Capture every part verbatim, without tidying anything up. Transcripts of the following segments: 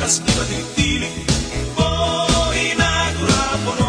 takas iba tili oh inagurapono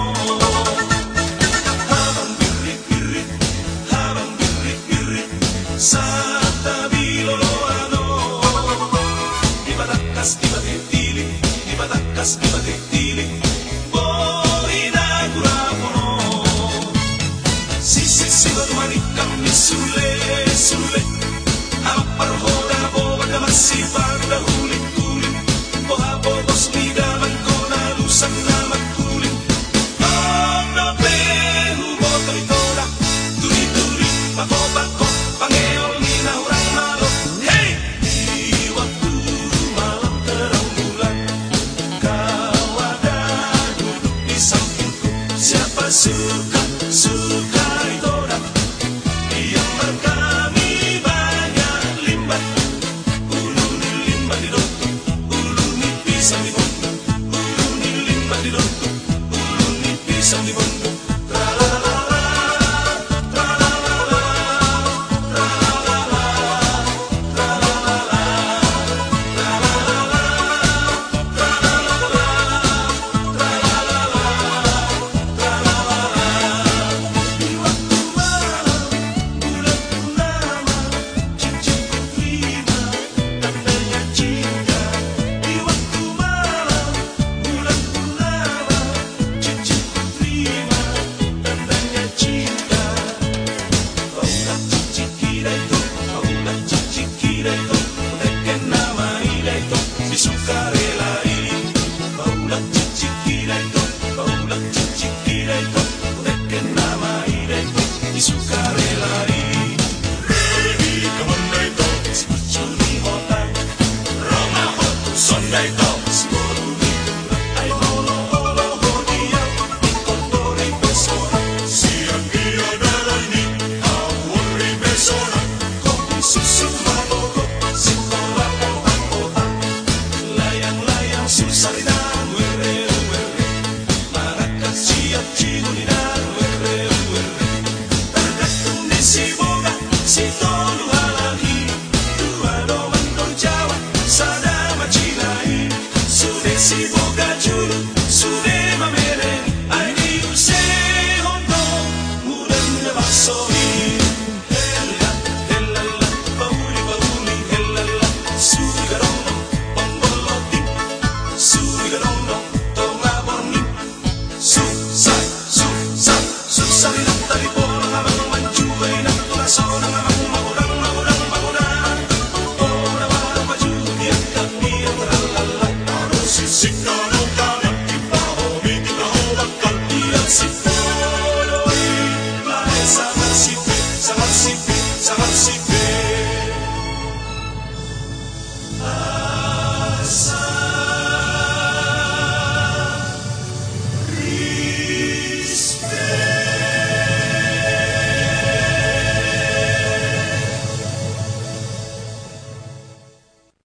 habang birit-birit habang birit-birit sa tabi loloano iba takas iba tili iba takas iba tili oh inagurapono sisik sibat manikam ni sule sule habang parhoda boba da masipag da hulit-hulit Bos lidaman ko na lusang na magkuling Ang nabehu mo to'y-toda Turi-turi, bako-bako Pangeong inahurang malo Hey! Di waktu malam terang bulan Kau ada duduk di sampingku Siapa suka, suka itoda Yang berkami banyak limbah Ulu ni limbah di doto Pisang di bondo, ulu ni limbah di doto, ulu ni pisang di bondo. Tra-la-la-la, tra-la-la-la, tra-la-la-la, tra-la-la-la, tra-la-la-la, tra-la-la-la, tra-la-la-la. Di waktu malam, bulan purnama, cincinku terima, tandanya cinta. Di waktu malam, bulan purnama, cincinku terima, tandanya cinta. Kaulah cincin kita itu, kaulah cincin kita itu, tekan nama ida itu, disukarela ini. Kaulah cincin kita itu, kaulah cincin kita itu, tekan nama ida itu, disukarela ini. Ready, kamanda itu, si kucuri hotan, Roma hotu sonda itu, si boru